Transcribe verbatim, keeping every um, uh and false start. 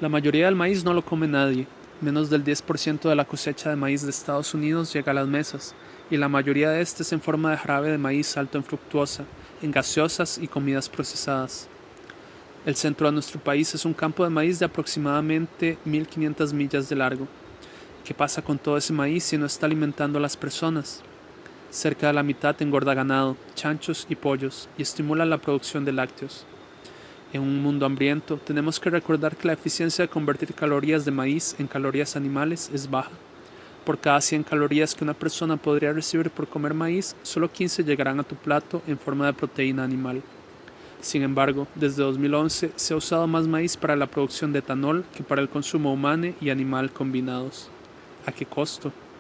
La mayoría del maíz no lo come nadie. Menos del diez por ciento de la cosecha de maíz de Estados Unidos llega a las mesas, y la mayoría de este es en forma de jarabe de maíz alto en fructuosa, en gaseosas y comidas procesadas. El centro de nuestro país es un campo de maíz de aproximadamente mil quinientas millas de largo. ¿Qué pasa con todo ese maíz si no está alimentando a las personas? Cerca de la mitad engorda ganado, chanchos y pollos, y estimula la producción de lácteos. En un mundo hambriento, tenemos que recordar que la eficiencia de convertir calorías de maíz en calorías animales es baja. Por cada cien calorías que una persona podría recibir por comer maíz, solo quince llegarán a tu plato en forma de proteína animal. Sin embargo, desde dos mil once se ha usado más maíz para la producción de etanol que para el consumo humano y animal combinados. ¿A qué costo?